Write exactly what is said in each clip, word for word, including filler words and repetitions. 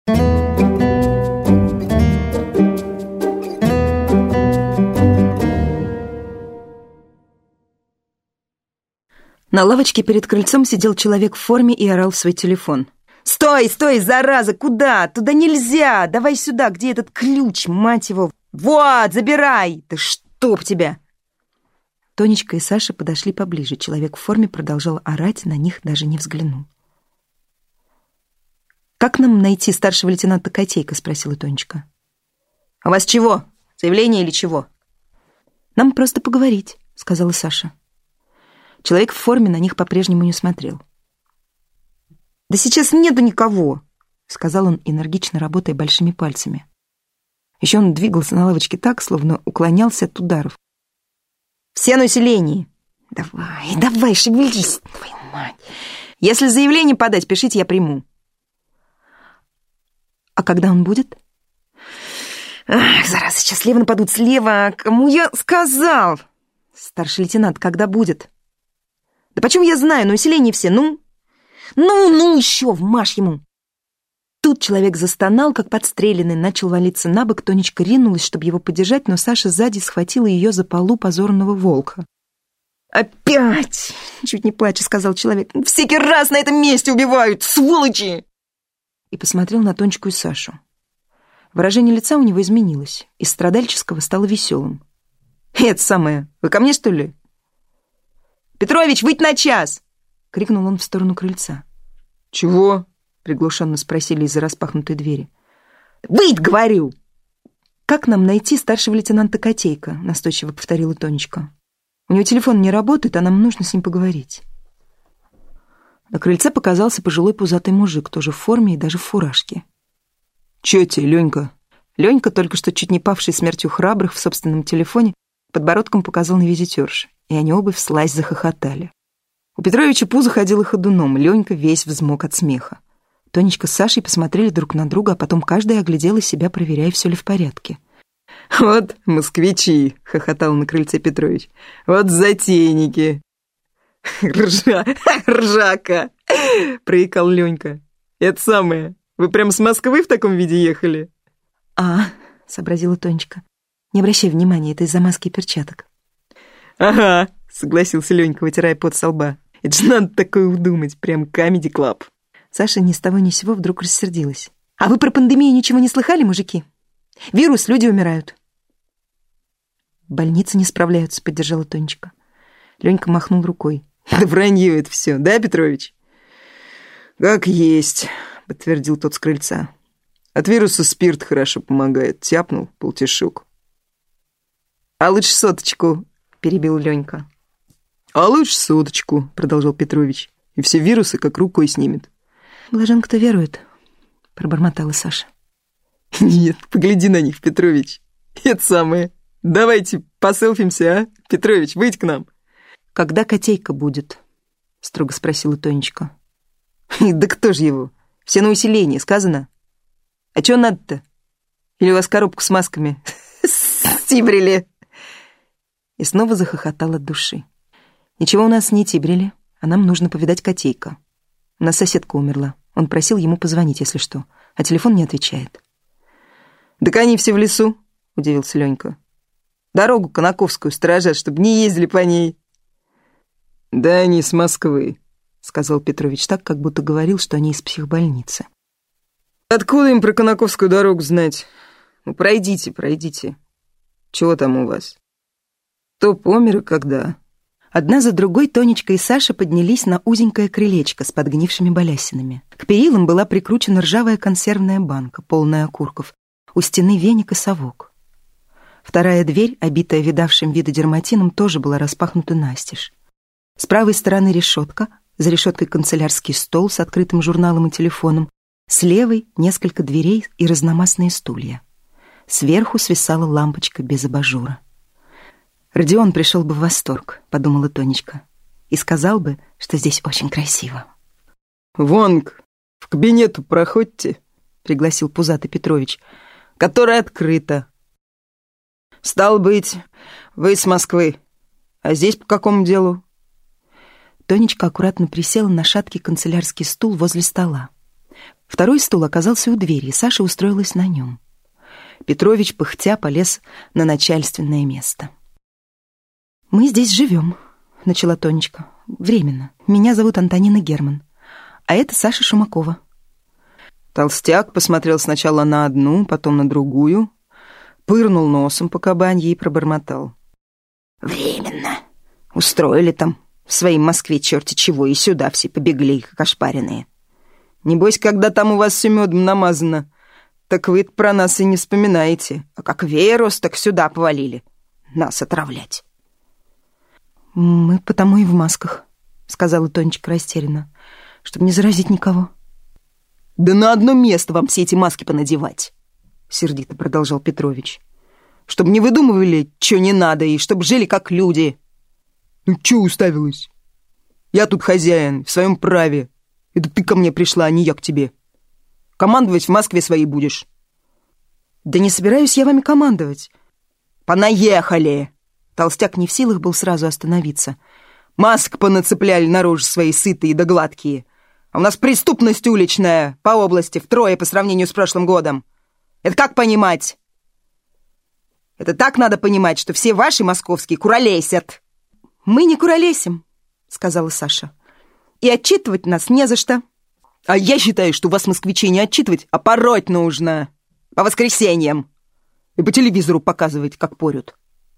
На лавочке перед крыльцом сидел человек в форме и орал в свой телефон. «Стой, стой, зараза! Куда? Туда нельзя! Давай сюда! Где этот ключ, мать его? Вот, забирай! Да чтоб тебя!» Тонечка и Саша подошли поближе. Человек в форме продолжал орать, на них даже не взглянул. «Как нам найти старшего лейтенанта Котейка?» — спросила Тонечка. «А у вас чего? Заявление или чего?» «Нам просто поговорить», — сказала Саша. Человек в форме на них по-прежнему не смотрел. «Да сейчас нету никого», — сказал он, энергично работая большими пальцами. Еще он двигался на лавочке так, словно уклонялся от ударов. «Все на усилении!» «Давай, давай, шевелись, твою мать! Если заявление подать, пишите, я приму». «А когда он будет?» «Ах, зараза, сейчас слева нападут, слева! Кому я сказал?» «Старший лейтенант, когда будет?» «Да почем я знаю, на усилении все, ну?» «Ну, ну еще, вмажь ему!» Тут человек застонал, как подстреленный, начал валиться на бок. Тонечка ринулась, чтобы его поддержать, но Саша сзади схватила ее за полу позорного волка. «Опять!» — чуть не плача сказал человек. «Всякий раз на этом месте убивают, сволочи!» И посмотрел на Тонечку и Сашу. Выражение лица у него изменилось. Из страдальческого стало веселым. «Это самое, вы ко мне, что ли?» «Петрович, выйдь на час!» — крикнул он в сторону крыльца. «Чего?» — приглушенно спросили из-за распахнутой двери. «Выйдь, говорю!» «Как нам найти старшего лейтенанта Котейка?» — настойчиво повторила Тонечка. «У него телефон не работает, а нам нужно с ним поговорить». На крыльце показался пожилой пузатый мужик, тоже в форме и даже в фуражке. «Чё тебе, Ленька?» Ленька, только что чуть не павший смертью храбрых в собственном телефоне, подбородком показал на визитерш, и они оба вслазь захохотали. У Петровича пузо ходило ходуном, Ленька весь взмок от смеха. Тонечка с Сашей посмотрели друг на друга, а потом каждая оглядела себя, проверяя, все ли в порядке. «Вот москвичи!» — хохотал на крыльце Петрович. «Вот затейники!» «Ржа! Ржака!» — проикал Ленька. «Это самое, вы прям с Москвы в таком виде ехали?» «А, — сообразила Тонечка, — не обращай внимания, это из-за маски и перчаток». «Ага!» — согласился Ленька, вытирая пот со лба. «Это же надо такое удумать, прям Comedy Club». Саша ни с того ни с сего вдруг рассердилась. «А вы про пандемию ничего не слыхали, мужики? Вирус, люди умирают». «Больницы не справляются», — поддержала Тонечка. Ленька махнул рукой. «Да вранье это все, да, Петрович?» «Как есть», — подтвердил тот с крыльца. «От вируса спирт хорошо помогает. Тяпнул полтишок». «А лучше соточку», — перебил Ленька. «А лучше соточку», — продолжал Петрович. «И все вирусы как рукой снимет». «Блажен, кто верует», — пробормотала Саша. «Нет, погляди на них, Петрович. Это самое. Давайте поселфимся, а? Петрович, выйдь к нам». «Когда Котейка будет?» — строго спросила Тонечка. «Да кто же его? Все на усиление, сказано. А чё надо-то? Или у вас коробку с масками стибрили?» И снова захохотал от души. «Ничего у нас не тибрили, а нам нужно повидать Котейка. У нас соседка умерла. Он просил ему позвонить, если что, а телефон не отвечает». «Так они все в лесу», — удивился Ленька. «Дорогу Конаковскую сторожат, чтобы не ездили по ней». «Да они с Москвы», — сказал Петрович так, как будто говорил, что они из психбольницы. «Откуда им про Конаковскую дорогу знать? Ну, пройдите, пройдите. Чего там у вас? Кто помер и когда?» Одна за другой Тонечка и Саша поднялись на узенькое крылечко с подгнившими балясинами. К перилам была прикручена ржавая консервная банка, полная окурков. У стены веник и совок. Вторая дверь, обитая видавшим виды дерматином, тоже была распахнута настежь. С правой стороны решетка, за решеткой канцелярский стол с открытым журналом и телефоном, с левой несколько дверей и разномастные стулья. Сверху свисала лампочка без абажура. «Родион пришел бы в восторг», — подумала Тонечка, «и сказал бы, что здесь очень красиво». «Вон, в кабинету проходьте», — пригласил пузатый Петрович, «которая открыта». «Стал быть, вы с Москвы. А здесь по какому делу?» Тонечка аккуратно присела на шаткий канцелярский стул возле стола. Второй стул оказался у двери, и Саша устроилась на нем. Петрович, пыхтя, полез на начальственное место. «Мы здесь живем», — начала Тонечка. «Временно. Меня зовут Антонина Герман. А это Саша Шумакова». Толстяк посмотрел сначала на одну, потом на другую, пырнул носом по кабанье и пробормотал: «Временно. Устроили там в своей Москве черти чего, и сюда все побегли, как ошпаренные. Небось, когда там у вас все медом намазано, так вы про нас и не вспоминаете. А как веерос, так сюда повалили. Нас отравлять». «Мы потому и в масках», — сказала Тонечка растерянно, «чтобы не заразить никого». «Да на одно место вам все эти маски понадевать», — сердито продолжал Петрович. «Чтобы не выдумывали, что не надо, и чтобы жили как люди». «Ну, чё уставилась? Я тут хозяин, в своем праве. Это ты ко мне пришла, а не я к тебе. Командовать в Москве своей будешь». «Да не собираюсь я вами командовать». «Понаехали!» Толстяк не в силах был сразу остановиться. «Маск понацепляли на рожи свои сытые да гладкие. А у нас преступность уличная по области втрое по сравнению с прошлым годом. Это как понимать? Это так надо понимать, что все ваши московские куролесят». «Мы не куролесим», — сказала Саша. «И отчитывать нас не за что». «А я считаю, что вас, москвичей, не отчитывать, а пороть нужно. По воскресеньям. И по телевизору показывать, как порют».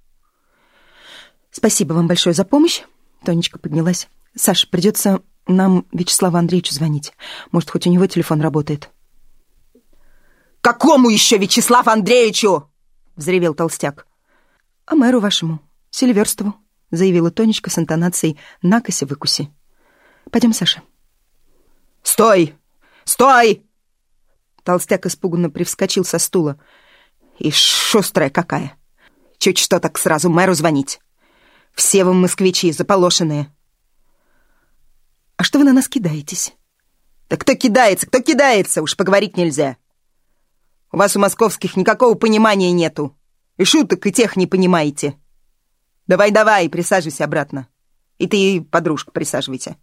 «Спасибо вам большое за помощь», — Тонечка поднялась. «Саша, придется нам Вячеславу Андреевичу звонить. Может, хоть у него телефон работает». «Какому еще Вячеславу Андреевичу?» — взревел толстяк. «А мэру вашему, Селиверстову», — заявила Тонечка с интонацией «накоси-выкуси». «Пойдем, Саша». «Стой! Стой!» Толстяк испуганно привскочил со стула. «И шустрая какая! Чуть что так сразу мэру звонить. Все вы москвичи заполошенные». «А что вы на нас кидаетесь?» «Да кто кидается, кто кидается? Уж поговорить нельзя. У вас у московских никакого понимания нету. И шуток, и тех не понимаете. Давай-давай, присаживайся обратно. И ты, подружка, присаживайся».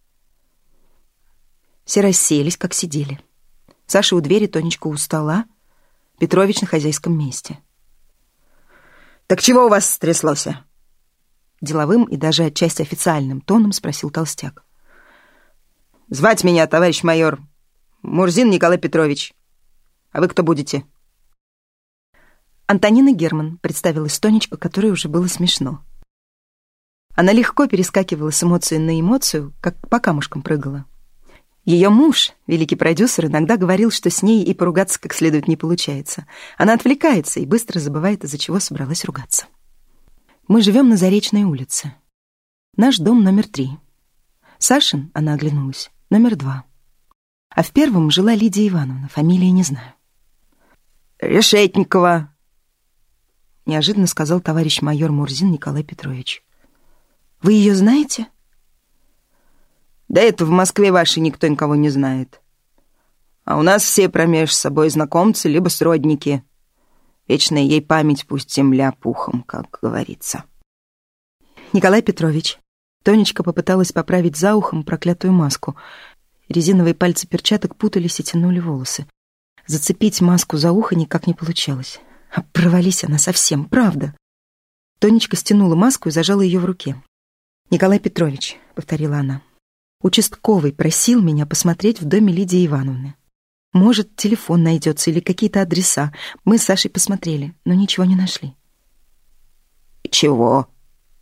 Все расселись, как сидели. Саша у двери, Тонечка у стола, Петрович на хозяйском месте. «Так чего у вас стряслось?» Деловым и даже отчасти официальным тоном спросил толстяк. «Звать меня, товарищ майор, Мурзин Николай Петрович. А вы кто будете?» «Антонина Герман», — представилась Тонечка, которой уже было смешно. Она легко перескакивала с эмоции на эмоцию, как по камушкам прыгала. Ее муж, великий продюсер, иногда говорил, что с ней и поругаться как следует не получается. Она отвлекается и быстро забывает, из-за чего собралась ругаться. «Мы живем на Заречной улице. Наш дом номер три. Сашин, — она оглянулась, — номер два. А в первом жила Лидия Ивановна, фамилии не знаю». «Решетникова», — неожиданно сказал товарищ майор Мурзин Николай Петрович. «Вы ее знаете?» «Да это в Москве вашей никто никого не знает. А у нас все промеж собой знакомцы, либо сродники. Вечная ей память, пусть земля пухом, как говорится». «Николай Петрович». Тонечка попыталась поправить за ухом проклятую маску. Резиновые пальцы перчаток путались и тянули волосы. Зацепить маску за ухо никак не получалось. А провались она совсем, правда. Тонечка стянула маску и зажала ее в руке. «Николай Петрович», — повторила она, — «участковый просил меня посмотреть в доме Лидии Ивановны. Может, телефон найдется или какие-то адреса. Мы с Сашей посмотрели, но ничего не нашли». «Чего?»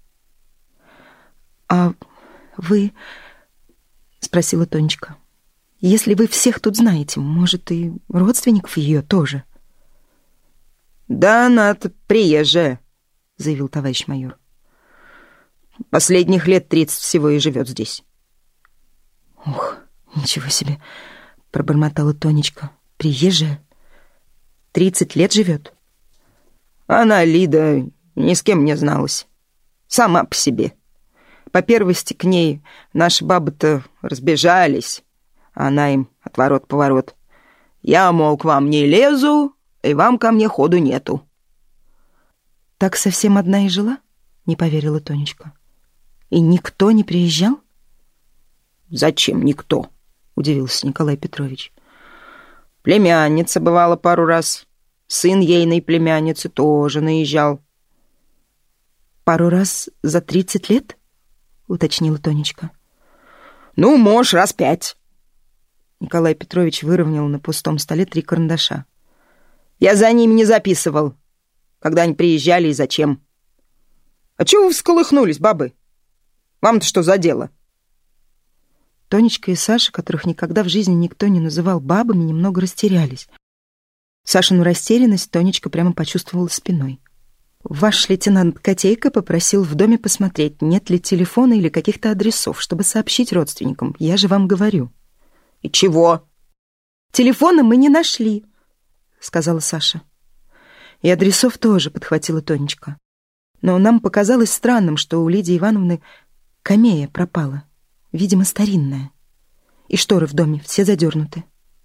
«А вы...» — спросила Тонечка. «Если вы всех тут знаете, может, и родственников ее тоже?» «Да она-то приезжая», — заявил товарищ майор. «Последних лет тридцать всего и живет здесь». «Ух, ничего себе!» — пробормотала Тонечка. «Приезжая? Тридцать лет живет?» «Она, Лида, ни с кем не зналась. Сама по себе. По первости к ней наши бабы-то разбежались, а она им отворот-поворот. Я, мол, к вам не лезу, и вам ко мне ходу нету». «Так совсем одна и жила?» — не поверила Тонечка. «И никто не приезжал?» «Зачем никто?» — удивился Николай Петрович. Племянница бывала пару раз. Сын ейной племянницы тоже наезжал. «Пару раз за тридцать лет?» — уточнила Тонечка. «Ну, может, раз пять». Николай Петрович выровнял на пустом столе три карандаша. «Я за ними не записывал, когда они приезжали и зачем. А чего вы всколыхнулись, бабы? Вам-то что за дело?» Тонечка и Саша, которых никогда в жизни никто не называл бабами, немного растерялись. Сашину растерянность Тонечка прямо почувствовала спиной. «Ваш лейтенант Котейко попросил в доме посмотреть, нет ли телефона или каких-то адресов, чтобы сообщить родственникам. Я же вам говорю». «И чего?» «Телефона мы не нашли», — сказала Саша. «И адресов тоже», — подхватила Тонечка. «Но нам показалось странным, что у Лидии Ивановны камея пропала, видимо, старинная. И шторы в доме все задернуты».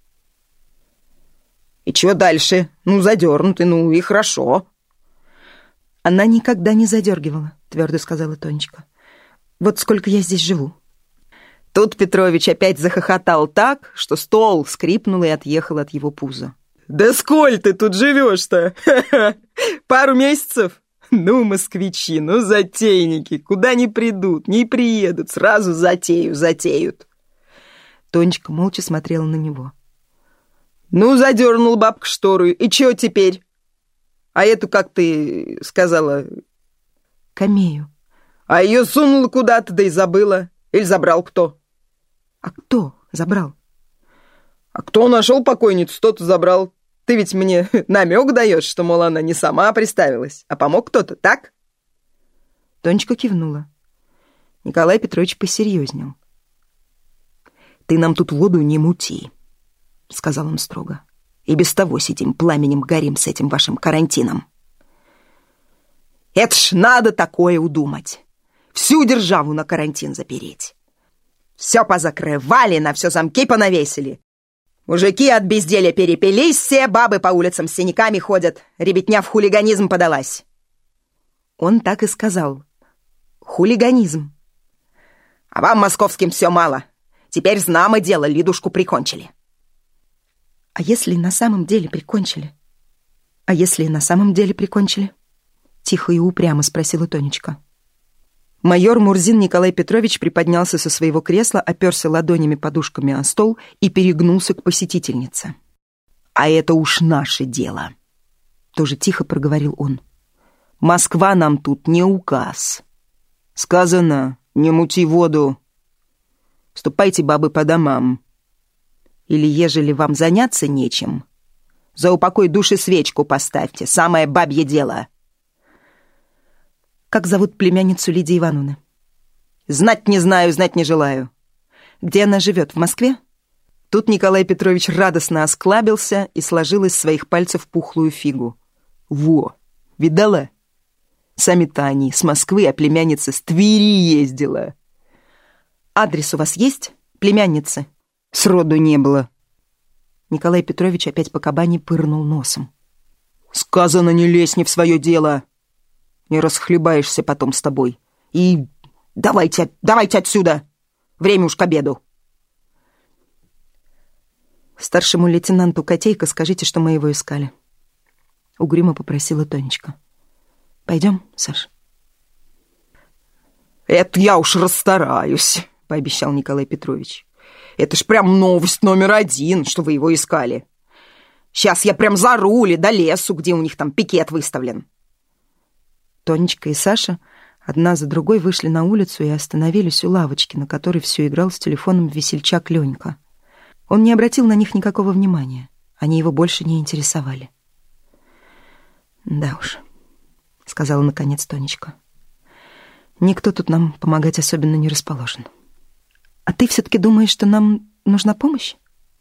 «И чего дальше? Ну, задернуты, ну и хорошо». «Она никогда не задергивала», — твердо сказала Тонечка. «Вот сколько я здесь живу». Тут Петрович опять захохотал так, что стол скрипнул и отъехал от его пуза. «Да сколь ты тут живешь-то? Пару месяцев? Ну, москвичи, ну, затейники, куда ни придут, не приедут, сразу затею затеют». Тонечка молча смотрела на него. «Ну, задернул бабка штору, и чё теперь? А эту, как ты сказала...» «Камею». «А ее сунула куда-то, да и забыла. Или забрал кто?» «А кто забрал?» «А кто нашел покойницу, тот и забрал. Ты ведь мне намек даешь, что, мол, она не сама приставилась, а помог кто-то, так?» Тонечка кивнула. Николай Петрович посерьезнел. «Ты нам тут воду не мути», — сказал он строго. «И без того сидим, пламенем горим с этим вашим карантином. Это ж надо такое удумать. Всю державу на карантин запереть. Все позакрывали, на все замки понавесили. Мужики от безделья перепились все, бабы по улицам с синяками ходят. Ребятня в хулиганизм подалась». Он так и сказал. Хулиганизм. «А вам, московским, все мало. Теперь знамо дело, Лидушку прикончили». «А если на самом деле прикончили? А если на самом деле прикончили?» Тихо и упрямо спросила Тонечка. Майор Мурзин Николай Петрович приподнялся со своего кресла, оперся ладонями подушками о стол и перегнулся к посетительнице. «А это уж наше дело», — тоже тихо проговорил он. «Москва нам тут не указ. Сказано, не мути воду. Ступайте, бабы, по домам. Или, ежели вам заняться нечем, за упокой души свечку поставьте, самое бабье дело». «Как зовут племянницу Лидии Ивановны?» «Знать не знаю, знать не желаю». «Где она живет, в Москве?» Тут Николай Петрович радостно осклабился и сложил из своих пальцев пухлую фигу. «Во, видала? Сами-то они с Москвы, а племянница с Твери ездила». «Адрес у вас есть, племянницы?» «Сроду не было». Николай Петрович опять по кабани пырнул носом. «Сказано, не лезь не в свое дело. Не расхлебаешься потом с тобой. И давайте, давайте отсюда. Время уж к обеду». «Старшему лейтенанту Котейко скажите, что мы его искали», — угрюмо попросила Тонечка. «Пойдем, Саш?» «Это я уж расстараюсь», — пообещал Николай Петрович. «Это ж прям новость номер один, что вы его искали. Сейчас я прям за руль до лесу, где у них там пикет выставлен». Тонечка и Саша одна за другой вышли на улицу и остановились у лавочки, на которой все играл с телефоном весельчак Ленька. Он не обратил на них никакого внимания. Они его больше не интересовали. «Да уж», — сказала наконец Тонечка. «Никто тут нам помогать особенно не расположен. А ты все-таки думаешь, что нам нужна помощь?»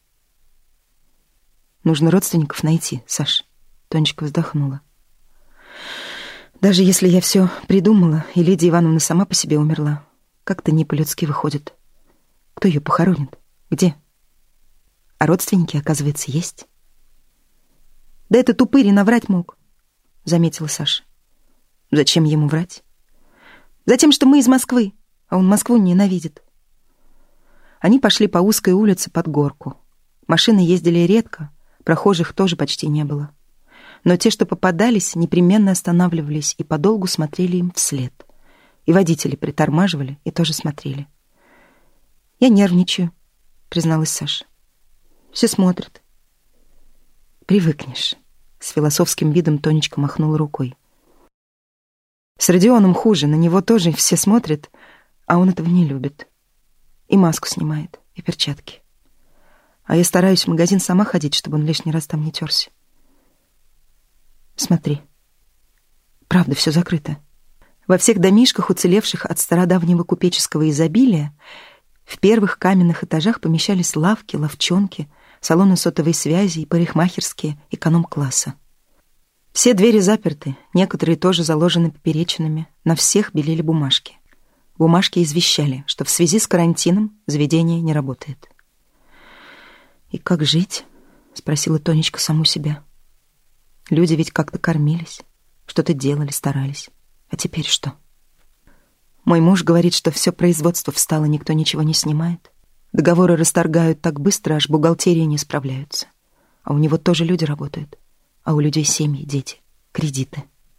«Нужно родственников найти, Саш», — Тонечка вздохнула. «Даже если я все придумала, и Лидия Ивановна сама по себе умерла, как-то не по-людски выходит. Кто ее похоронит? Где? А родственники, оказывается, есть». «Да этот упырь и наврать мог», — заметила Саша. «Зачем ему врать?» «Затем, что мы из Москвы, а он Москву ненавидит». Они пошли по узкой улице под горку. Машины ездили редко, Прохожих тоже почти не было. Но те, что попадались, непременно останавливались и подолгу смотрели им вслед. И водители притормаживали и тоже смотрели. «Я нервничаю», — призналась Саша. «Все смотрят». «Привыкнешь», — с философским видом Тонечка махнула рукой. «С Родионом хуже, на него тоже все смотрят, а он этого не любит. И маску снимает, и перчатки. А я стараюсь в магазин сама ходить, чтобы он лишний раз там не терся. Смотри. Правда, все закрыто. Во всех домишках, уцелевших от стародавнего купеческого изобилия, в первых каменных этажах помещались лавки, лавчонки, салоны сотовой связи и парикмахерские эконом-класса. Все двери заперты, некоторые тоже заложены поперечинами, на всех белели бумажки. Бумажки извещали, что в связи с карантином заведение не работает. «И как жить?» — спросила Тонечка саму себя. «Люди ведь как-то кормились, что-то делали, старались. А теперь что? Мой муж говорит, что все производство встало, никто ничего не снимает. Договоры расторгают так быстро, аж бухгалтерии не справляются. А у него тоже люди работают. А у людей семьи, дети, кредиты».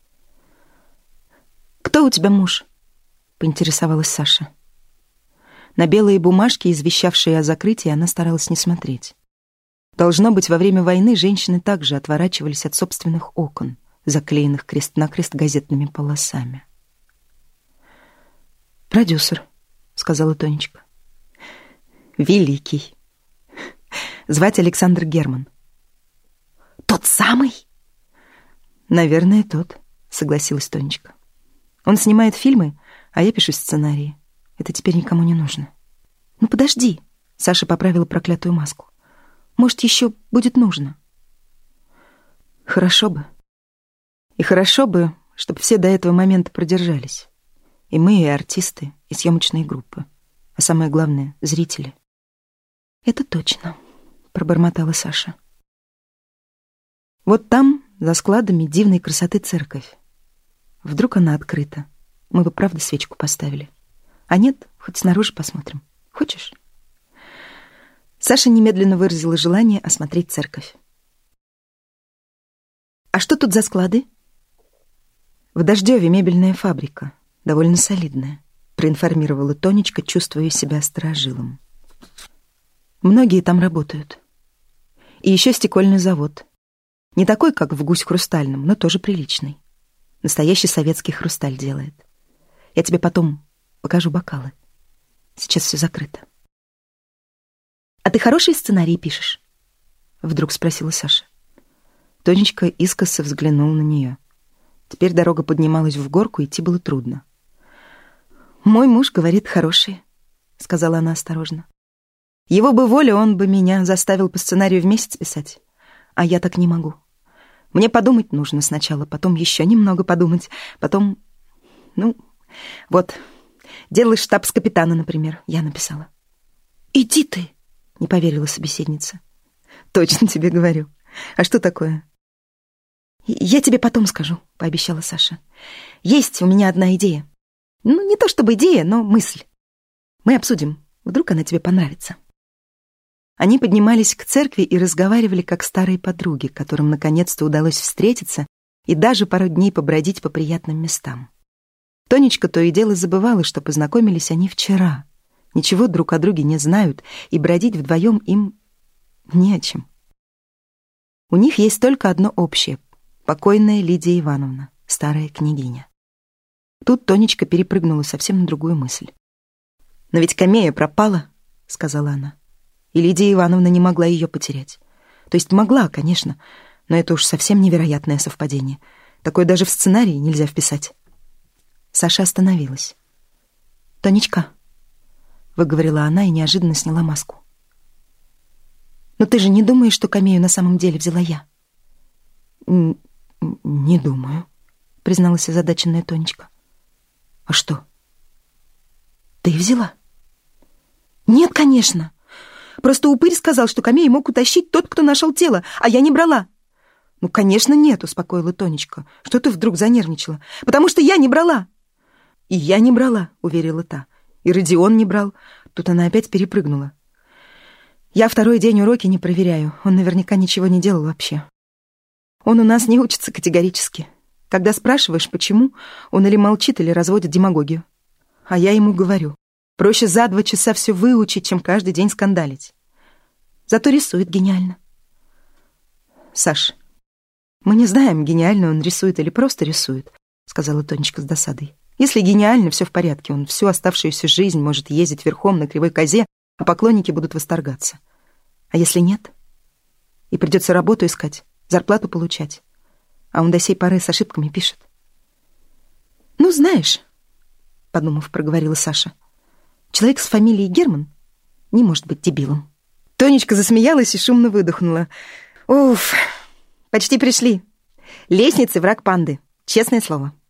«Кто у тебя муж?» — поинтересовалась Саша. На белые бумажки, извещавшие о закрытии, она старалась не смотреть. Должно быть, во время войны женщины также отворачивались от собственных окон, заклеенных крест-накрест газетными полосами. «Продюсер», — сказала Тонечка. «Великий. Звать Александр Герман». «Тот самый?» «Наверное, тот», — согласилась Тонечка. «Он снимает фильмы, а я пишу сценарии. Это теперь никому не нужно». «Ну подожди», — Саша поправила проклятую маску. «Может, еще будет нужно?» «Хорошо бы. И хорошо бы, чтобы все до этого момента продержались. И мы, и артисты, и съемочные группы. А самое главное — зрители». «Это точно», — пробормотала Саша. «Вот там, за складами, дивной красоты церковь. Вдруг она открыта. Мы бы правда свечку поставили. А нет, хоть снаружи посмотрим. Хочешь?» Саша немедленно выразила желание осмотреть церковь. «А что тут за склады?» «В Дождеве мебельная фабрика, довольно солидная», проинформировала Тонечка, чувствуя себя сторожилом. «Многие там работают. И еще стекольный завод. Не такой, как в «Гусь хрустальном», но тоже приличный. Настоящий советский хрусталь делает. Я тебе потом покажу бокалы. Сейчас все закрыто». «А ты хорошие сценарии пишешь?» Вдруг спросила Саша. Тонечка искоса взглянула на нее. Теперь дорога поднималась в горку, идти было трудно. «Мой муж говорит, хорошие», — сказала она осторожно. «Его бы воля, он бы меня заставил по сценарию в месяц писать. А я так не могу. Мне подумать нужно сначала, потом еще немного подумать, потом... Ну, вот, делай штабс-капитана, например, я написала». «Иди ты!» — не поверила собеседница. «Точно тебе говорю. А что такое?» «Я тебе потом скажу», — пообещала Саша. «Есть у меня одна идея. Ну, не то чтобы идея, но мысль. Мы обсудим. Вдруг она тебе понравится». Они поднимались к церкви и разговаривали как старые подруги, которым наконец-то удалось встретиться и даже пару дней побродить по приятным местам. Тонечка то и дело забывала, что познакомились они вчера. Ничего друг о друге не знают, и бродить вдвоем им не о чем. У них есть только одно общее — покойная Лидия Ивановна, старая княгиня. Тут Тонечка перепрыгнула совсем на другую мысль. «Но ведь Камея пропала», — сказала она. И Лидия Ивановна не могла ее потерять. То есть могла, конечно, но это уж совсем невероятное совпадение. Такое даже в сценарии нельзя вписать. Саша остановилась. «Тонечка», — выговорила она и неожиданно сняла маску. «Но ты же не думаешь, что Камею на самом деле взяла я?» Н- «Не думаю», — призналась озадаченная Тонечка. «А что? Ты взяла?» «Нет, конечно. Просто упырь сказал, что Камею мог утащить тот, кто нашел тело, а я не брала». «Ну, конечно, нет», — успокоила Тонечка. «Что ты вдруг занервничала? Потому что я не брала». «И я не брала», — уверила та. «И Родион не брал». Тут она опять перепрыгнула. Я второй день уроки не проверяю. Он наверняка ничего не делал вообще. Он у нас не учится категорически. Когда спрашиваешь, почему, он или молчит, или разводит демагогию. А я ему говорю, проще за два часа все выучить, чем каждый день скандалить. Зато рисует гениально. Саш, мы не знаем, гениально он рисует или просто рисует, сказала Тонечка с досадой. Если гениально, все в порядке, он всю оставшуюся жизнь может ездить верхом на кривой козе, а поклонники будут восторгаться. А если нет? И придется работу искать, зарплату получать. А он до сей поры с ошибками пишет. «Ну, знаешь», — подумав, проговорила Саша, «человек с фамилией Герман не может быть дебилом». Тонечка засмеялась и шумно выдохнула. «Уф, почти пришли. Лестницы — враг панды, честное слово».